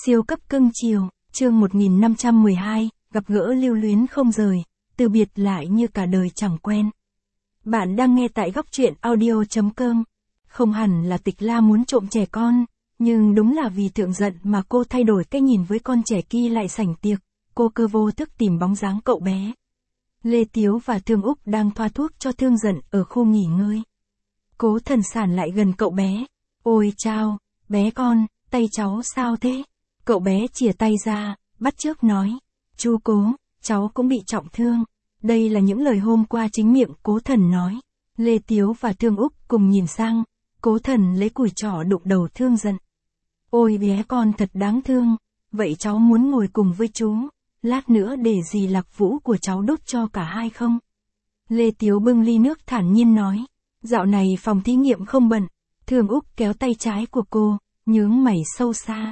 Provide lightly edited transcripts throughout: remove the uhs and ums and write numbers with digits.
Siêu cấp cưng chiều, chương 1512, gặp gỡ lưu luyến không rời, từ biệt lại như cả đời chẳng quen. Bạn đang nghe tại góc truyện audio.com. Không hẳn là Tịch La muốn trộm trẻ con, nhưng đúng là vì Thượng giận mà cô thay đổi cách nhìn với con trẻ kia lại sảnh tiệc, cô cơ vô thức tìm bóng dáng cậu bé. Lê Tiếu và Thương Úc đang thoa thuốc cho Thương giận ở khu nghỉ ngơi. Cố Thần Sản lại gần cậu bé. Ôi chao, bé con, tay cháu sao thế? Cậu bé chìa tay ra, bắt chước nói. Chú Cố, cháu cũng bị trọng thương. Đây là những lời hôm qua chính miệng Cố Thần nói. Lê Tiếu và Thương Úc cùng nhìn sang. Cố Thần lấy củi trỏ đụng đầu Thương giận. Ôi bé con thật đáng thương. Vậy cháu muốn ngồi cùng với chú. Lát nữa để dì Lạc Vũ của cháu đốt cho cả hai không? Lê Tiếu bưng ly nước thản nhiên nói. Dạo này phòng thí nghiệm không bận. Thương Úc kéo tay trái của cô, nhướng mày sâu xa.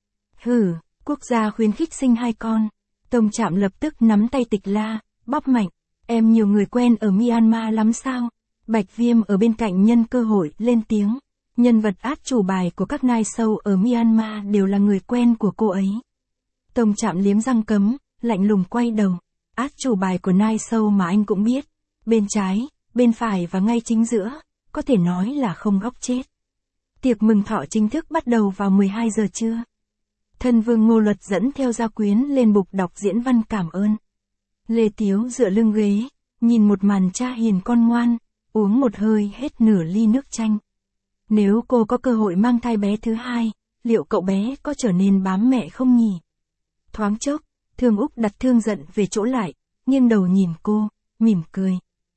Hử, quốc gia khuyến khích sinh hai con. Tông Trạm lập tức nắm tay Tịch La, bóp mạnh. Em nhiều người quen ở Myanmar lắm sao? Bạch Viêm ở bên cạnh nhân cơ hội lên tiếng. Nhân vật át chủ bài của các night show ở Myanmar đều là người quen của cô ấy. Tông Trạm liếm răng cấm, lạnh lùng quay đầu. Át chủ bài của night show mà anh cũng biết. Bên trái, bên phải và ngay chính giữa, có thể nói là không góc chết. Tiệc mừng thọ chính thức bắt đầu vào 12 giờ trưa. Thân vương Ngô Luật dẫn theo gia quyến lên bục đọc diễn văn cảm ơn. Lê Tiếu dựa lưng ghế, nhìn một màn cha hiền con ngoan, uống một hơi hết nửa ly nước chanh. Nếu cô có cơ hội mang thai bé thứ hai, liệu cậu bé có trở nên bám mẹ không nhỉ? Thoáng chốc, Thương Úc đặt Thương giận về chỗ lại, nghiêng đầu nhìn cô, mỉm cười.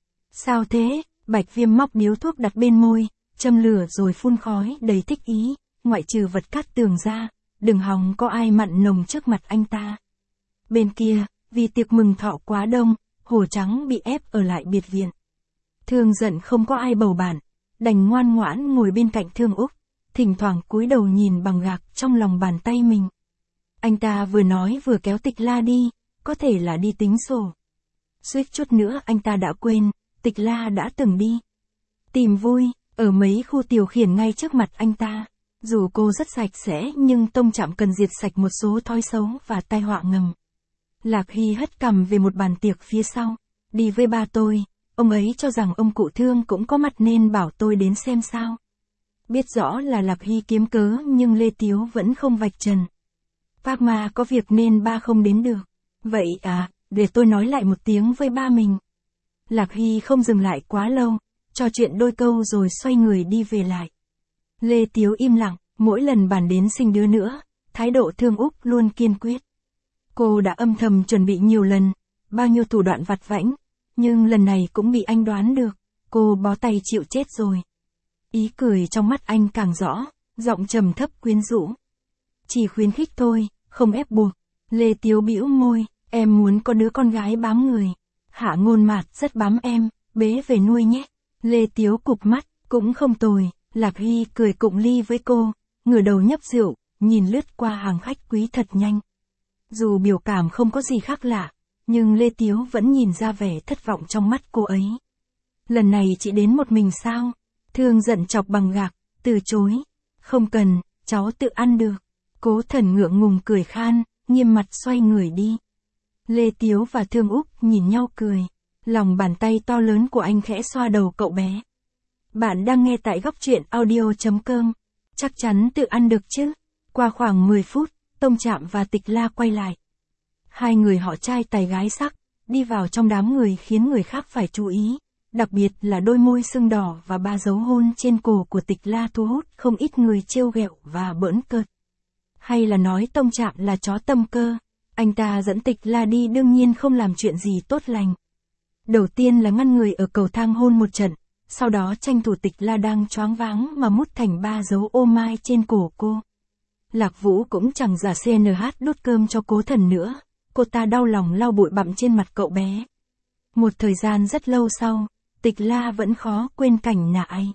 Sao thế? Bạch Viêm móc điếu thuốc đặt bên môi, châm lửa rồi phun khói đầy thích ý, ngoại trừ Vật Cát Tường ra, đừng hòng có ai mặn nồng trước mặt anh ta. Bên kia, vì tiệc mừng thọ quá đông, Hổ Trắng bị ép ở lại biệt viện. Thương giận không có ai bầu bạn, đành ngoan ngoãn ngồi bên cạnh Thương Úc, thỉnh thoảng cúi đầu nhìn bằng gạc trong lòng bàn tay mình. Anh ta vừa nói vừa kéo Tịch La đi, có thể là đi tính sổ. Suýt chút nữa anh ta đã quên, Tịch La đã từng đi tìm vui, ở mấy khu tiểu khiển ngay trước mặt anh ta. Dù cô rất sạch sẽ nhưng Tông Trạm cần diệt sạch một số thói xấu và tai họa ngầm. Lạc Hy hất cằm về một bàn tiệc phía sau. Đi với ba tôi, ông ấy cho rằng ông cụ Thương cũng có mặt nên bảo tôi đến xem sao. Biết rõ là Lạc Hy kiếm cớ nhưng Lê Tiếu vẫn không vạch trần. Phác Ma có việc nên ba không đến được. Vậy à, để tôi nói lại một tiếng với ba mình. Lạc Hy không dừng lại quá lâu, trò chuyện đôi câu rồi xoay người đi về lại. Lê Tiếu im lặng, mỗi lần bàn đến sinh đứa nữa, thái độ Thương Úc luôn kiên quyết. Cô đã âm thầm chuẩn bị nhiều lần, bao nhiêu thủ đoạn vặt vãnh, nhưng lần này cũng bị anh đoán được, cô bó tay chịu chết rồi. Ý cười trong mắt anh càng rõ, giọng trầm thấp quyến rũ. Chỉ khuyến khích thôi, không ép buộc. Lê Tiếu bĩu môi, em muốn có đứa con gái bám người. Hạ Ngôn Mạt rất bám em, bế về nuôi nhé. Lê Tiếu cụp mắt, cũng không tồi. Lạc Hy cười cụng ly với cô, ngửa đầu nhấp rượu, nhìn lướt qua hàng khách quý thật nhanh. Dù biểu cảm không có gì khác lạ, nhưng Lê Tiếu vẫn nhìn ra vẻ thất vọng trong mắt cô ấy. Lần này chị đến một mình sao? Thương giận chọc bằng gạc, từ chối. Không cần, cháu tự ăn được. Cố Thần ngượng ngùng cười khan, nghiêm mặt xoay người đi. Lê Tiếu và Thương Úc nhìn nhau cười. Lòng bàn tay to lớn của anh khẽ xoa đầu cậu bé. Bạn đang nghe tại góc truyện audio.com. Chắc chắn tự ăn được chứ. Qua khoảng 10 phút, Tông Trạm và Tịch La quay lại. Hai người họ trai tài gái sắc, đi vào trong đám người khiến người khác phải chú ý. Đặc biệt là đôi môi sưng đỏ và ba dấu hôn trên cổ của Tịch La thu hút không ít người trêu ghẹo và bỡn cợt. Hay là nói Tông Trạm là chó tâm cơ. Anh ta dẫn Tịch La đi đương nhiên không làm chuyện gì tốt lành. Đầu tiên là ngăn người ở cầu thang hôn một trận. Sau đó tranh thủ Tịch La đang choáng váng mà mút thành ba dấu ô mai trên cổ cô. Lạc Vũ cũng chẳng giả CNH đút cơm cho Cố Thần nữa. Cô ta đau lòng lau bụi bặm trên mặt cậu bé. Một thời gian rất lâu sau, Tịch La vẫn khó quên cảnh nạ ai.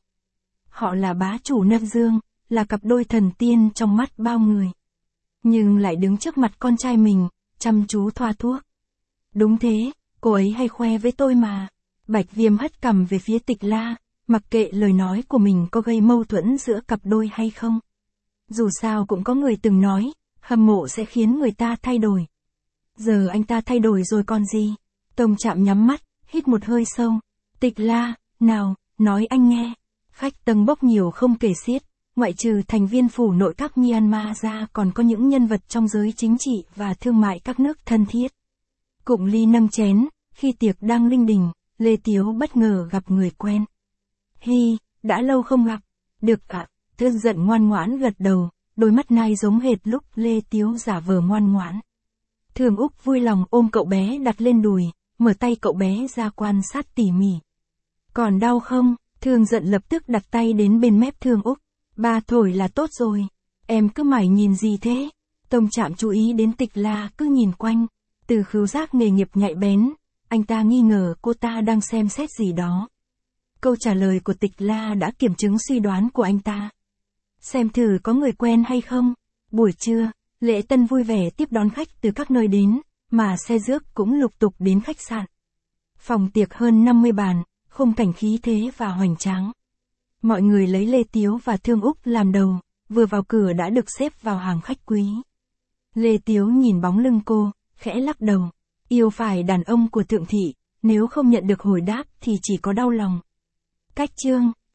Họ là bá chủ Nâm Dương, là cặp đôi thần tiên trong mắt bao người. Nhưng lại đứng trước mặt con trai mình, chăm chú thoa thuốc. Đúng thế, cô ấy hay khoe với tôi mà. Bạch Viêm hất cằm về phía Tịch La, mặc kệ lời nói của mình có gây mâu thuẫn giữa cặp đôi hay không. Dù sao cũng có người từng nói, Hâm mộ sẽ khiến người ta thay đổi. Giờ anh ta thay đổi rồi còn gì? Tông Trạm nhắm mắt, hít một hơi sâu. Tịch La, nào, nói anh nghe. Khách tầng bốc nhiều không kể xiết, ngoại trừ thành viên phủ nội các Myanmar ra còn có những nhân vật trong giới chính trị và thương mại các nước thân thiết. Cụng ly nâng chén, khi tiệc đang linh đình, Lê Tiếu bất ngờ gặp người quen. Hi, đã lâu không gặp. Được ạ, Thương Giận ngoan ngoãn gật đầu, đôi mắt nai giống hệt lúc Lê Tiếu giả vờ ngoan ngoãn. Thường Úc vui lòng ôm cậu bé đặt lên đùi, mở tay cậu bé ra quan sát tỉ mỉ. Còn đau không? Thương Giận lập tức đặt tay đến bên mép Thương Úc. Ba thổi là tốt rồi. Em cứ mải nhìn gì thế? Tông Trạm chú ý đến Tịch La cứ nhìn quanh. Từ khứu giác nghề nghiệp nhạy bén, anh ta nghi ngờ cô ta đang xem xét gì đó. Câu trả lời của Tịch La đã kiểm chứng suy đoán của anh ta. Xem thử có người quen hay không. Buổi trưa, lễ tân vui vẻ tiếp đón khách từ các nơi đến, mà xe rước cũng lục tục đến khách sạn. Phòng tiệc hơn 50 bàn, khung cảnh khí thế và hoành tráng. Mọi người lấy Lê Tiếu và Thương Úc làm đầu, vừa vào cửa đã được xếp vào hàng khách quý. Lê Tiếu nhìn bóng lưng cô, khẽ lắc đầu. Yêu phải đàn ông của thượng thị, nếu không nhận được hồi đáp thì chỉ có đau lòng. Cách chương